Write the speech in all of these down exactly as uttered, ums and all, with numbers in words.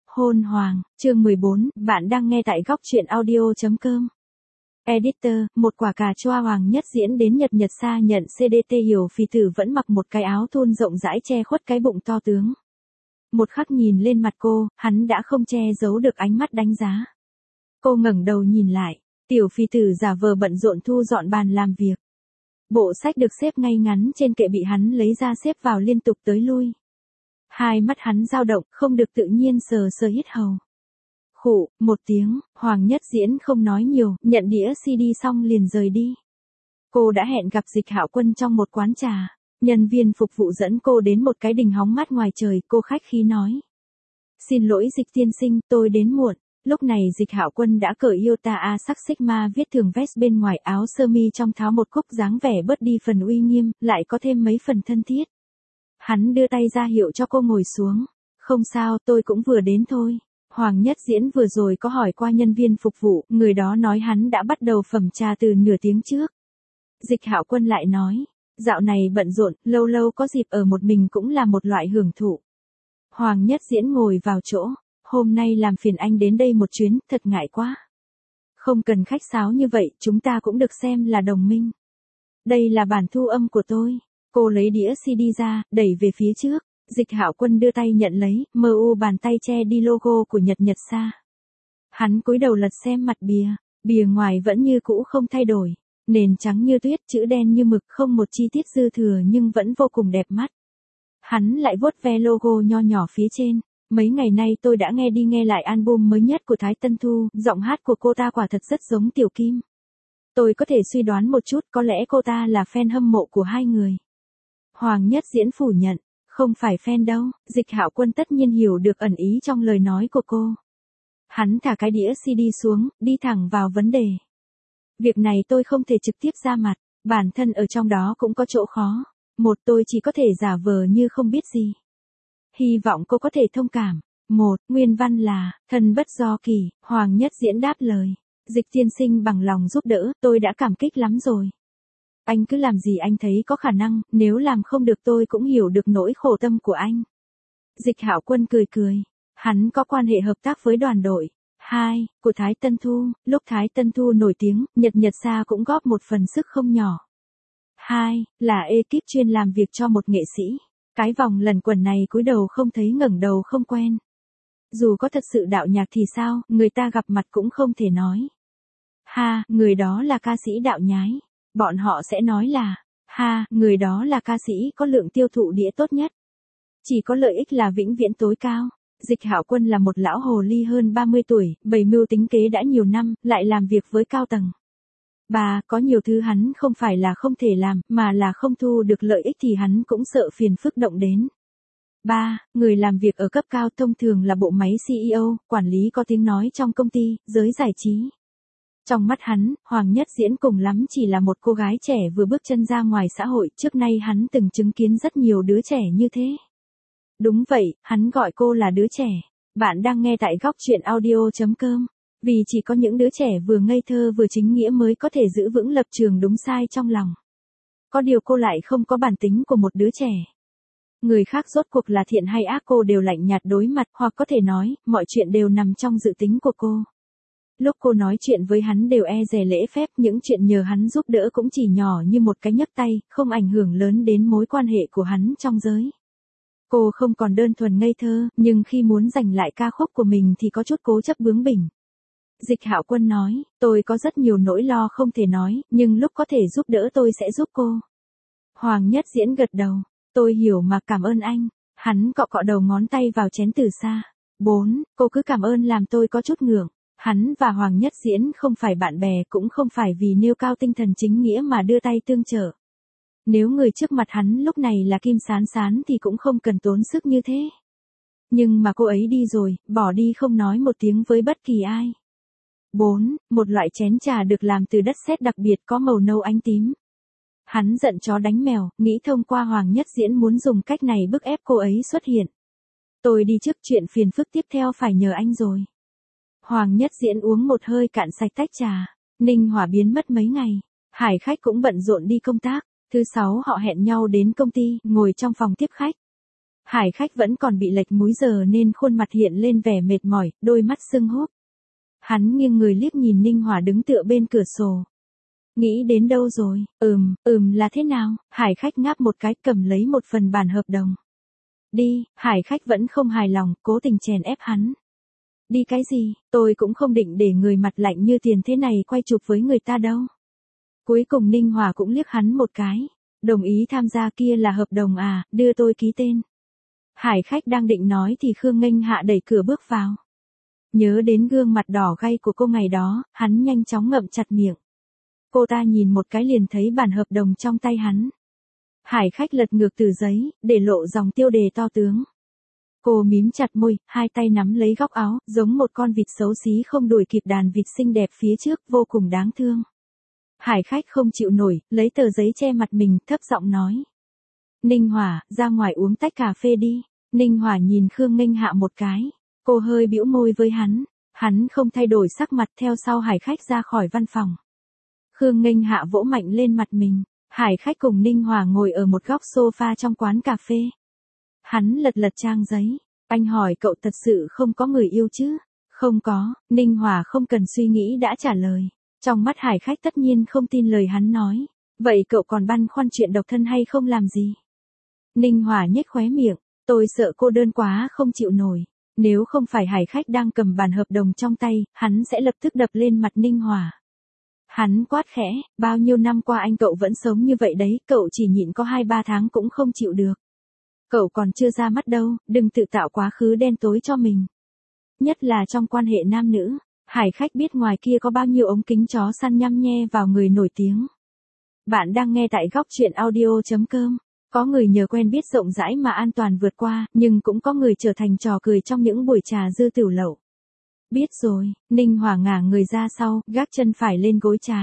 Hôn Hoàng, chương mười bốn, bạn đang nghe tại góc truyện audio.com. Editor, một quả cà choa Hoàng Nhất Diễn đến Nhật Nhật Sa nhận xê đê tê Hiểu Phì Tử vẫn mặc một cái áo thun rộng rãi che khuất cái bụng to tướng. Một khắc nhìn lên mặt cô, hắn đã không che giấu được ánh mắt đánh giá. Cô ngẩng đầu nhìn lại, Tiểu Phì Tử giả vờ bận rộn thu dọn bàn làm việc. Bộ sách được xếp ngay ngắn trên kệ bị hắn lấy ra xếp vào liên tục tới lui. Hai mắt hắn dao động, không được tự nhiên sờ sờ hít hầu. Khụ, một tiếng, Hoàng Nhất Diễn không nói nhiều, nhận đĩa xê đê xong liền rời đi. Cô đã hẹn gặp Dịch Hạo Quân trong một quán trà. Nhân viên phục vụ dẫn cô đến một cái đình hóng mát ngoài trời, cô khách khí nói. Xin lỗi Dịch tiên sinh, tôi đến muộn. Lúc này Dịch Hạo Quân đã cởi Iota A sắc Sigma viết thường vest bên ngoài, áo sơ mi trong tháo một cúc dáng vẻ bớt đi phần uy nghiêm, lại có thêm mấy phần thân thiết. Hắn đưa tay ra hiệu cho cô ngồi xuống. Không sao, tôi cũng vừa đến thôi. Hoàng Nhất Diễn vừa rồi có hỏi qua nhân viên phục vụ, người đó nói hắn đã bắt đầu phẩm trà từ nửa tiếng trước. Dịch Hạo Quân lại nói, dạo này bận rộn, lâu lâu có dịp ở một mình cũng là một loại hưởng thụ. Hoàng Nhất Diễn ngồi vào chỗ, hôm nay làm phiền anh đến đây một chuyến, thật ngại quá. Không cần khách sáo như vậy, chúng ta cũng được xem là đồng minh. Đây là bản thu âm của tôi. Cô lấy đĩa xê đê ra, đẩy về phía trước. Dịch Hạo Quân đưa tay nhận lấy, mờ u bàn tay che đi logo của Nhật Nhật Sa. Hắn cúi đầu lật xem mặt bìa, bìa ngoài vẫn như cũ không thay đổi, nền trắng như tuyết, chữ đen như mực, không một chi tiết dư thừa nhưng vẫn vô cùng đẹp mắt. Hắn lại vuốt ve logo nho nhỏ phía trên. Mấy ngày nay tôi đã nghe đi nghe lại album mới nhất của Thái Tân Thu, giọng hát của cô ta quả thật rất giống Tiểu Kim. Tôi có thể suy đoán một chút, có lẽ cô ta là fan hâm mộ của hai người. Hoàng Nhất Diễn phủ nhận, không phải fan đâu. Dịch Hạo Quân tất nhiên hiểu được ẩn ý trong lời nói của cô. Hắn thả cái đĩa xê đê xuống, đi thẳng vào vấn đề. Việc này tôi không thể trực tiếp ra mặt, bản thân ở trong đó cũng có chỗ khó. Một, tôi chỉ có thể giả vờ như không biết gì. Hy vọng cô có thể thông cảm. Một, nguyên văn là, thân bất do kỳ. Hoàng Nhất Diễn đáp lời. Dịch tiên sinh bằng lòng giúp đỡ, tôi đã cảm kích lắm rồi. Anh cứ làm gì anh thấy có khả năng, nếu làm không được tôi cũng hiểu được nỗi khổ tâm của anh. Dịch Hạo Quân cười cười. Hắn có quan hệ hợp tác với đoàn đội. Hai, của Thái Tân Thu, lúc Thái Tân Thu nổi tiếng, Nhật Nhật Sa cũng góp một phần sức không nhỏ. Hai, là ekip chuyên làm việc cho một nghệ sĩ. Cái vòng lần quần này cúi đầu không thấy ngẩng đầu không quen. Dù có thật sự đạo nhạc thì sao, người ta gặp mặt cũng không thể nói. Ha, người đó là ca sĩ đạo nhái. Bọn họ sẽ nói là, ha, người đó là ca sĩ có lượng tiêu thụ đĩa tốt nhất. Chỉ có lợi ích là vĩnh viễn tối cao. Dịch Hạo Quân là một lão hồ ly hơn ba mươi tuổi, bày mưu tính kế đã nhiều năm, lại làm việc với cao tầng. Ba, có nhiều thứ hắn không phải là không thể làm, mà là không thu được lợi ích thì hắn cũng sợ phiền phức động đến. Ba, người làm việc ở cấp cao thông thường là bộ máy xê e ô, quản lý có tiếng nói trong công ty, giới giải trí. Trong mắt hắn, Hoàng Nhất Diễn cùng lắm chỉ là một cô gái trẻ vừa bước chân ra ngoài xã hội, trước nay hắn từng chứng kiến rất nhiều đứa trẻ như thế. Đúng vậy, hắn gọi cô là đứa trẻ. Bạn đang nghe tại góc truyện audio.com. Vì chỉ có những đứa trẻ vừa ngây thơ vừa chính nghĩa mới có thể giữ vững lập trường đúng sai trong lòng. Có điều cô lại không có bản tính của một đứa trẻ. Người khác rốt cuộc là thiện hay ác cô đều lạnh nhạt đối mặt, hoặc có thể nói, mọi chuyện đều nằm trong dự tính của cô. Lúc cô nói chuyện với hắn đều e dè lễ phép, những chuyện nhờ hắn giúp đỡ cũng chỉ nhỏ như một cái nhấc tay, không ảnh hưởng lớn đến mối quan hệ của hắn trong giới. Cô không còn đơn thuần ngây thơ, nhưng khi muốn giành lại ca khúc của mình thì có chút cố chấp bướng bỉnh. Dịch Hạo Quân nói, tôi có rất nhiều nỗi lo không thể nói, nhưng lúc có thể giúp đỡ tôi sẽ giúp cô. Hoàng Nhất Diễn gật đầu, tôi hiểu mà, cảm ơn anh. Hắn cọ cọ đầu ngón tay vào chén từ xa. Bốn, cô cứ cảm ơn làm tôi có chút ngượng. Hắn và Hoàng Nhất Diễn không phải bạn bè, cũng không phải vì nêu cao tinh thần chính nghĩa mà đưa tay tương trợ. Nếu người trước mặt hắn lúc này là Kim Sán Sán thì cũng không cần tốn sức như thế. Nhưng mà cô ấy đi rồi, bỏ đi không nói một tiếng với bất kỳ ai. Bốn, một loại chén trà được làm từ đất sét đặc biệt có màu nâu ánh tím. Hắn giận chó đánh mèo, nghĩ thông qua Hoàng Nhất Diễn muốn dùng cách này bức ép cô ấy xuất hiện. Tôi đi trước, chuyện phiền phức tiếp theo phải nhờ anh rồi. Hoàng Nhất Diễn uống một hơi cạn sạch tách trà. Ninh Hỏa biến mất mấy ngày. Hải khách cũng bận rộn đi công tác. Thứ sáu họ hẹn nhau đến công ty, ngồi trong phòng tiếp khách. Hải khách vẫn còn bị lệch múi giờ nên khuôn mặt hiện lên vẻ mệt mỏi, đôi mắt sưng húp. Hắn nghiêng người liếc nhìn Ninh Hòa đứng tựa bên cửa sổ. Nghĩ đến đâu rồi? Ừm, ừm là thế nào? Hải khách ngáp một cái cầm lấy một phần bản hợp đồng. Đi, hải khách vẫn không hài lòng, cố tình chèn ép hắn. Đi cái gì, tôi cũng không định để người mặt lạnh như tiền thế này quay chụp với người ta đâu. Cuối cùng Ninh Hòa cũng liếc hắn một cái. Đồng ý tham gia kia là hợp đồng à, đưa tôi ký tên. Hải khách đang định nói thì Khương Nghênh Hạ đẩy cửa bước vào. Nhớ đến gương mặt đỏ gay của cô ngày đó, hắn nhanh chóng ngậm chặt miệng. Cô ta nhìn một cái liền thấy bản hợp đồng trong tay hắn. Hải khách lật ngược tờ giấy, để lộ dòng tiêu đề to tướng. Cô mím chặt môi, hai tay nắm lấy góc áo, giống một con vịt xấu xí không đuổi kịp đàn vịt xinh đẹp phía trước, vô cùng đáng thương. Hải khách không chịu nổi, lấy tờ giấy che mặt mình, thấp giọng nói. Ninh Hòa, ra ngoài uống tách cà phê đi. Ninh Hòa nhìn Khương Nghênh Hạ một cái. Cô hơi bĩu môi với hắn. Hắn không thay đổi sắc mặt theo sau hải khách ra khỏi văn phòng. Khương Nghênh Hạ vỗ mạnh lên mặt mình. Hải khách cùng Ninh Hòa ngồi ở một góc sofa trong quán cà phê. Hắn lật lật trang giấy. Anh hỏi cậu thật sự không có người yêu chứ? Không có, Ninh Hòa không cần suy nghĩ đã trả lời. Trong mắt hải khách tất nhiên không tin lời hắn nói. Vậy cậu còn băn khoăn chuyện độc thân hay không làm gì? Ninh Hòa nhếch khóe miệng. Tôi sợ cô đơn quá không chịu nổi. Nếu không phải hải khách đang cầm bản hợp đồng trong tay, hắn sẽ lập tức đập lên mặt Ninh Hòa. Hắn quát khẽ, bao nhiêu năm qua anh cậu vẫn sống như vậy đấy, cậu chỉ nhịn có hai ba tháng cũng không chịu được. Cậu còn chưa ra mắt đâu, đừng tự tạo quá khứ đen tối cho mình. Nhất là trong quan hệ nam nữ, hải khách biết ngoài kia có bao nhiêu ống kính chó săn nhăm nhe vào người nổi tiếng. Bạn đang nghe tại góc truyện audio chấm com. Có người nhờ quen biết rộng rãi mà an toàn vượt qua, nhưng cũng có người trở thành trò cười trong những buổi trà dư tiểu lậu. Biết rồi, Ninh Hòa ngả người ra sau, gác chân phải lên gối trái.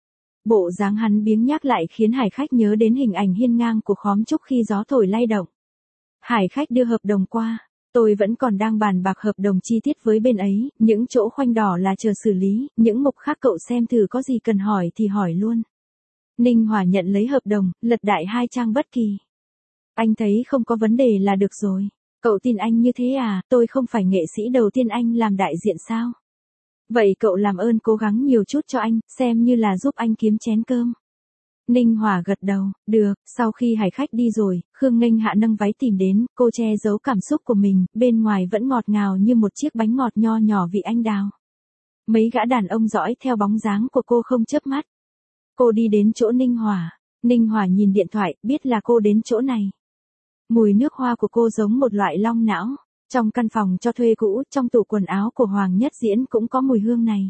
Bộ dáng hắn biếng nhác lại khiến hải khách nhớ đến hình ảnh hiên ngang của khóm trúc khi gió thổi lay động. Hải khách đưa hợp đồng qua. Tôi vẫn còn đang bàn bạc hợp đồng chi tiết với bên ấy, những chỗ khoanh đỏ là chờ xử lý, những mục khác cậu xem thử có gì cần hỏi thì hỏi luôn. Ninh Hòa nhận lấy hợp đồng, lật đại hai trang bất kỳ. Anh thấy không có vấn đề là được rồi. Cậu tin anh như thế à, tôi không phải nghệ sĩ đầu tiên anh làm đại diện sao? Vậy cậu làm ơn cố gắng nhiều chút cho anh, xem như là giúp anh kiếm chén cơm. Ninh Hòa gật đầu, được, sau khi hải khách đi rồi, Khương Nghênh Hạ nâng váy tìm đến, cô che giấu cảm xúc của mình, bên ngoài vẫn ngọt ngào như một chiếc bánh ngọt nho nhỏ vị anh đào. Mấy gã đàn ông dõi theo bóng dáng của cô không chớp mắt. Cô đi đến chỗ Ninh Hòa. Ninh Hòa nhìn điện thoại, biết là cô đến chỗ này. Mùi nước hoa của cô giống một loại long não. Trong căn phòng cho thuê cũ, trong tủ quần áo của Hoàng Nhất Diễn cũng có mùi hương này.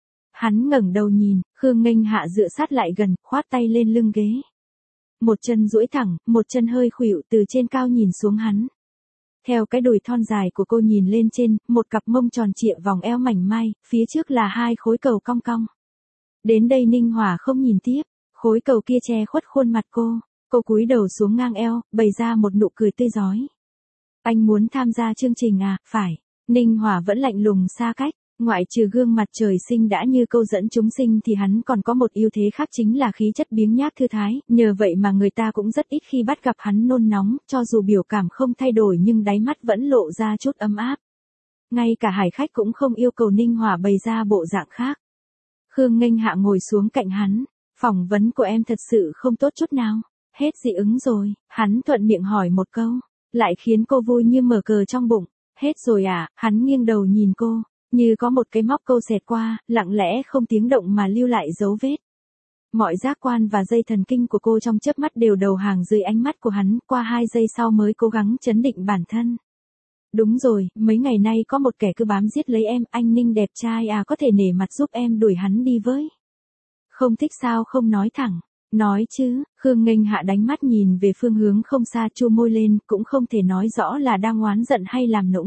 Hắn ngẩng đầu nhìn, Khương Nghênh Hạ dựa sát lại gần, khoát tay lên lưng ghế. Một chân duỗi thẳng, một chân hơi khuỵu từ trên cao nhìn xuống hắn. Theo cái đùi thon dài của cô nhìn lên trên, một cặp mông tròn trịa vòng eo mảnh mai, phía trước là hai khối cầu cong cong. Đến đây Ninh Hòa không nhìn tiếp, khối cầu kia che khuất khuôn mặt cô, cô cúi đầu xuống ngang eo, bày ra một nụ cười tươi rói. Anh muốn tham gia chương trình à, phải. Ninh Hòa vẫn lạnh lùng xa cách, ngoại trừ gương mặt trời sinh đã như câu dẫn chúng sinh thì hắn còn có một ưu thế khác chính là khí chất biếng nhác thư thái, nhờ vậy mà người ta cũng rất ít khi bắt gặp hắn nôn nóng, cho dù biểu cảm không thay đổi nhưng đáy mắt vẫn lộ ra chút ấm áp. Ngay cả hải khách cũng không yêu cầu Ninh Hòa bày ra bộ dạng khác. Khương Nghênh Hạ ngồi xuống cạnh hắn, phỏng vấn của em thật sự không tốt chút nào, hết dị ứng rồi, hắn thuận miệng hỏi một câu, lại khiến cô vui như mở cờ trong bụng, hết rồi à, hắn nghiêng đầu nhìn cô, như có một cái móc câu xẹt qua, lặng lẽ không tiếng động mà lưu lại dấu vết. Mọi giác quan và dây thần kinh của cô trong chớp mắt đều đầu hàng dưới ánh mắt của hắn, qua hai giây sau mới cố gắng trấn định bản thân. Đúng rồi, mấy ngày nay có một kẻ cứ bám giết lấy em, anh Ninh đẹp trai à, có thể nể mặt giúp em đuổi hắn đi với. Không thích sao không nói thẳng, nói chứ, Khương Nghênh Hạ đánh mắt nhìn về phương hướng không xa, chu môi lên, cũng không thể nói rõ là đang oán giận hay làm nũng.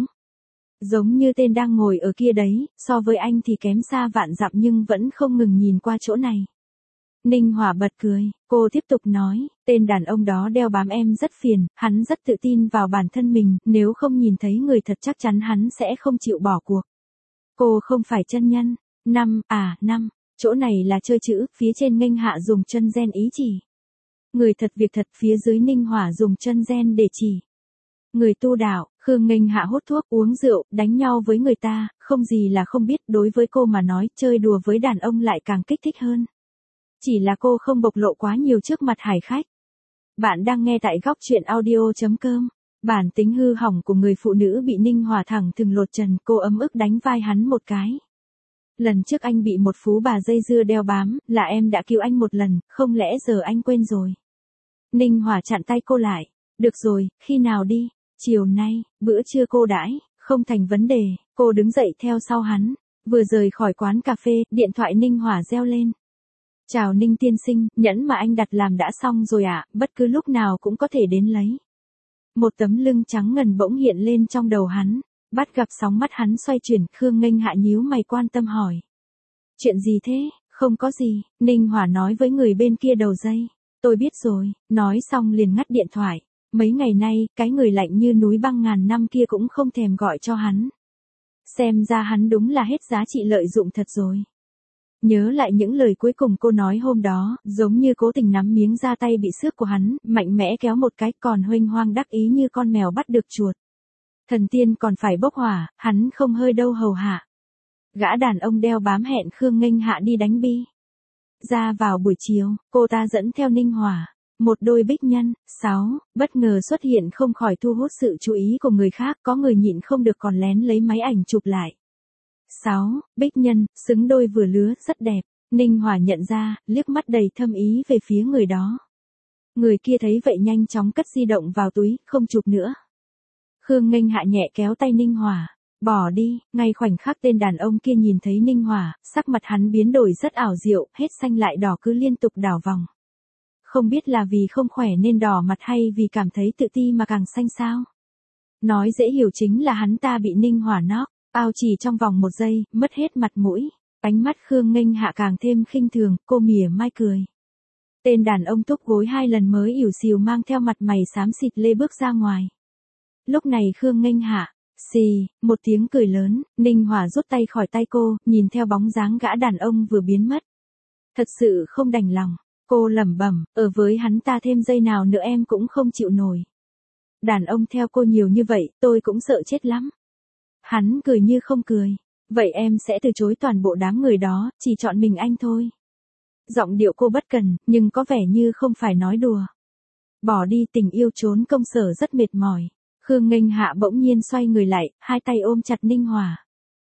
Giống như tên đang ngồi ở kia đấy, so với anh thì kém xa vạn dặm nhưng vẫn không ngừng nhìn qua chỗ này. Ninh Hòa bật cười, cô tiếp tục nói, tên đàn ông đó đeo bám em rất phiền, hắn rất tự tin vào bản thân mình, nếu không nhìn thấy người thật chắc chắn hắn sẽ không chịu bỏ cuộc. Cô không phải chân nhân, năm, à, năm, chỗ này là chơi chữ, phía trên Nghênh Hạ dùng chân gen ý chỉ. Người thật việc thật, phía dưới Ninh Hòa dùng chân gen để chỉ. Người tu đạo, Khương Nghênh Hạ hút thuốc, uống rượu, đánh nhau với người ta, không gì là không biết, đối với cô mà nói, chơi đùa với đàn ông lại càng kích thích hơn. Chỉ là cô không bộc lộ quá nhiều trước mặt hải khách. Bạn đang nghe tại góc truyện audio.com. Bản tính hư hỏng của người phụ nữ bị Ninh Hòa thẳng thừng lột trần, cô ấm ức đánh vai hắn một cái. Lần trước anh bị một phú bà dây dưa đeo bám, là em đã cứu anh một lần, không lẽ giờ anh quên rồi? Ninh Hòa chặn tay cô lại. Được rồi, khi nào đi? Chiều nay, bữa trưa cô đãi, không thành vấn đề. Cô đứng dậy theo sau hắn. Vừa rời khỏi quán cà phê, điện thoại Ninh Hòa reo lên. Chào Ninh tiên sinh, nhẫn mà anh đặt làm đã xong rồi ạ, à, bất cứ lúc nào cũng có thể đến lấy. Một tấm lưng trắng ngần bỗng hiện lên trong đầu hắn. Bắt gặp sóng mắt hắn xoay chuyển, Khương Nghênh Hạ nhíu mày quan tâm hỏi. Chuyện gì thế? Không có gì, Ninh Hòa nói với người bên kia đầu dây. Tôi biết rồi, nói xong liền ngắt điện thoại. Mấy ngày nay, cái người lạnh như núi băng ngàn năm kia cũng không thèm gọi cho hắn. Xem ra hắn đúng là hết giá trị lợi dụng thật rồi. Nhớ lại những lời cuối cùng cô nói hôm đó, giống như cố tình nắm miếng da tay bị xước của hắn, mạnh mẽ kéo một cái, còn huênh hoang đắc ý như con mèo bắt được chuột. Thần tiên còn phải bốc hỏa, hắn không hơi đâu hầu hạ. Gã đàn ông đeo bám hẹn Khương Nghênh Hạ đi đánh bi. Ra vào buổi chiều, cô ta dẫn theo Ninh Hòa. Một đôi bích nhân, sáu, bất ngờ xuất hiện không khỏi thu hút sự chú ý của người khác, có người nhịn không được còn lén lấy máy ảnh chụp lại. Sáu, bích nhân, xứng đôi vừa lứa, rất đẹp. Ninh Hòa nhận ra, liếc mắt đầy thâm ý về phía người đó. Người kia thấy vậy nhanh chóng cất di động vào túi, không chụp nữa. Khương Nghênh Hạ nhẹ kéo tay Ninh Hòa. Bỏ đi, ngay khoảnh khắc tên đàn ông kia nhìn thấy Ninh Hòa, sắc mặt hắn biến đổi rất ảo diệu, hết xanh lại đỏ cứ liên tục đảo vòng. Không biết là vì không khỏe nên đỏ mặt hay vì cảm thấy tự ti mà càng xanh sao? Nói dễ hiểu chính là hắn ta bị Ninh Hòa knock, ao chỉ trong vòng một giây, mất hết mặt mũi. Ánh mắt Khương Nghênh Hạ càng thêm khinh thường, cô mỉa mai cười. Tên đàn ông túc gối hai lần mới ỉu xìu mang theo mặt mày xám xịt lê bước ra ngoài. Lúc này Khương Nghênh Hạ, xì, một tiếng cười lớn, Ninh Hòa rút tay khỏi tay cô, nhìn theo bóng dáng gã đàn ông vừa biến mất. Thật sự không đành lòng. Cô lẩm bẩm, ở với hắn ta thêm giây nào nữa em cũng không chịu nổi. Đàn ông theo cô nhiều như vậy, tôi cũng sợ chết lắm. Hắn cười như không cười. Vậy em sẽ từ chối toàn bộ đám người đó, chỉ chọn mình anh thôi. Giọng điệu cô bất cần, nhưng có vẻ như không phải nói đùa. Bỏ đi, tình yêu trốn công sở rất mệt mỏi. Khương Nghênh Hạ bỗng nhiên xoay người lại, hai tay ôm chặt Ninh Hòa.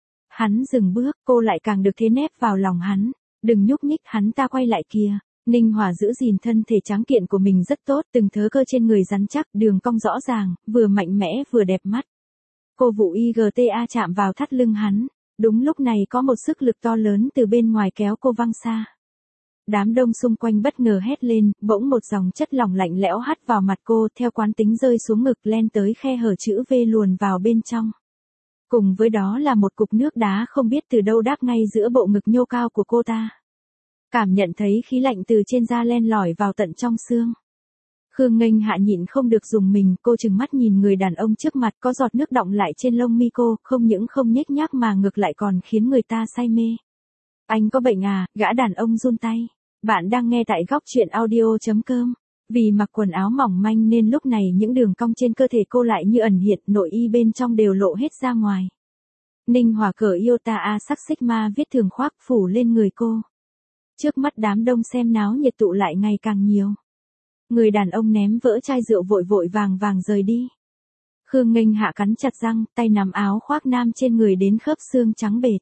Hắn dừng bước, cô lại càng được thế nép vào lòng hắn. Đừng nhúc nhích, hắn ta quay lại kìa. Ninh Hòa giữ gìn thân thể tráng kiện của mình rất tốt, từng thớ cơ trên người rắn chắc, đường cong rõ ràng, vừa mạnh mẽ vừa đẹp mắt. Cô vụ i giê tê a chạm vào thắt lưng hắn. Đúng lúc này có một sức lực to lớn từ bên ngoài kéo cô văng xa. Đám đông xung quanh bất ngờ hét lên, bỗng một dòng chất lỏng lạnh lẽo hắt vào mặt cô, theo quán tính rơi xuống ngực len tới khe hở chữ V luồn vào bên trong. Cùng với đó là một cục nước đá không biết từ đâu đáp ngay giữa bộ ngực nhô cao của cô ta. Cảm nhận thấy khí lạnh từ trên da len lỏi vào tận trong xương. Khương Nghênh Hạ nhịn không được dùng mình, cô trừng mắt nhìn người đàn ông trước mặt, có giọt nước đọng lại trên lông mi cô, không những không nhếch nhác mà ngược lại còn khiến người ta say mê. Anh có bệnh à? Gã đàn ông run tay. Bạn đang nghe tại góc truyện audio.com. Vì mặc quần áo mỏng manh nên lúc này những đường cong trên cơ thể cô lại như ẩn hiện, nội y bên trong đều lộ hết ra ngoài. Ninh Hòa cởi Iota A sắc Sigma viết thường khoác phủ lên người cô. Trước mắt đám đông xem náo nhiệt tụ lại ngày càng nhiều. Người đàn ông ném vỡ chai rượu vội vội vàng vàng rời đi. Khương Nghênh Hạ cắn chặt răng, tay nắm áo khoác nam trên người đến khớp xương trắng bệt.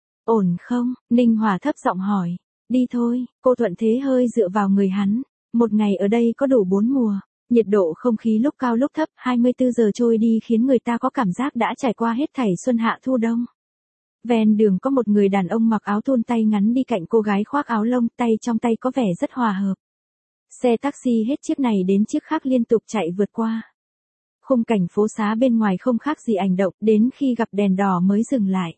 Ổn không? Ninh Hòa thấp giọng hỏi. Đi thôi, cô thuận thế hơi dựa vào người hắn. Một ngày ở đây có đủ bốn mùa. Nhiệt độ không khí lúc cao lúc thấp, hai mươi tư giờ trôi đi khiến người ta có cảm giác đã trải qua hết thảy xuân hạ thu đông. Ven đường có một người đàn ông mặc áo thun tay ngắn đi cạnh cô gái khoác áo lông, tay trong tay có vẻ rất hòa hợp. Xe taxi hết chiếc này đến chiếc khác liên tục chạy vượt qua. Khung cảnh phố xá bên ngoài không khác gì ảnh động, đến khi gặp đèn đỏ mới dừng lại.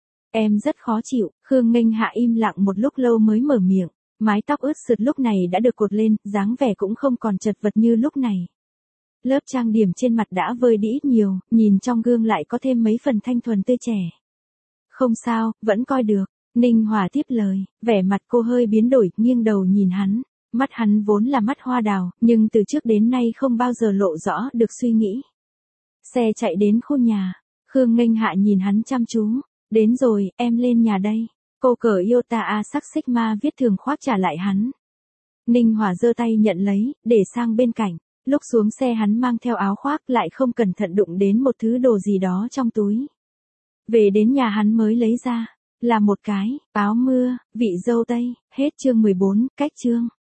Em rất khó chịu, Khương Nghênh Hạ im lặng một lúc lâu mới mở miệng. Mái tóc ướt sượt lúc này đã được cột lên, dáng vẻ cũng không còn chật vật như lúc này. Lớp trang điểm trên mặt đã vơi đi ít nhiều, nhìn trong gương lại có thêm mấy phần thanh thuần tươi trẻ. Không sao, vẫn coi được. Ninh Hòa tiếp lời, vẻ mặt cô hơi biến đổi, nghiêng đầu nhìn hắn. Mắt hắn vốn là mắt hoa đào, nhưng từ trước đến nay không bao giờ lộ rõ được suy nghĩ. Xe chạy đến khu nhà. Khương Nghênh Hạ nhìn hắn chăm chú. Đến rồi, em lên nhà đây. Cô cởi Iota A sắc Sigma viết thường khoác trả lại hắn. Ninh Hòa giơ tay nhận lấy, để sang bên cạnh. Lúc xuống xe hắn mang theo áo khoác lại không cẩn thận đụng đến một thứ đồ gì đó trong túi. Về đến nhà hắn mới lấy ra. Là một cái, áo mưa, vị dâu tây. Hết chương mười bốn, cách chương.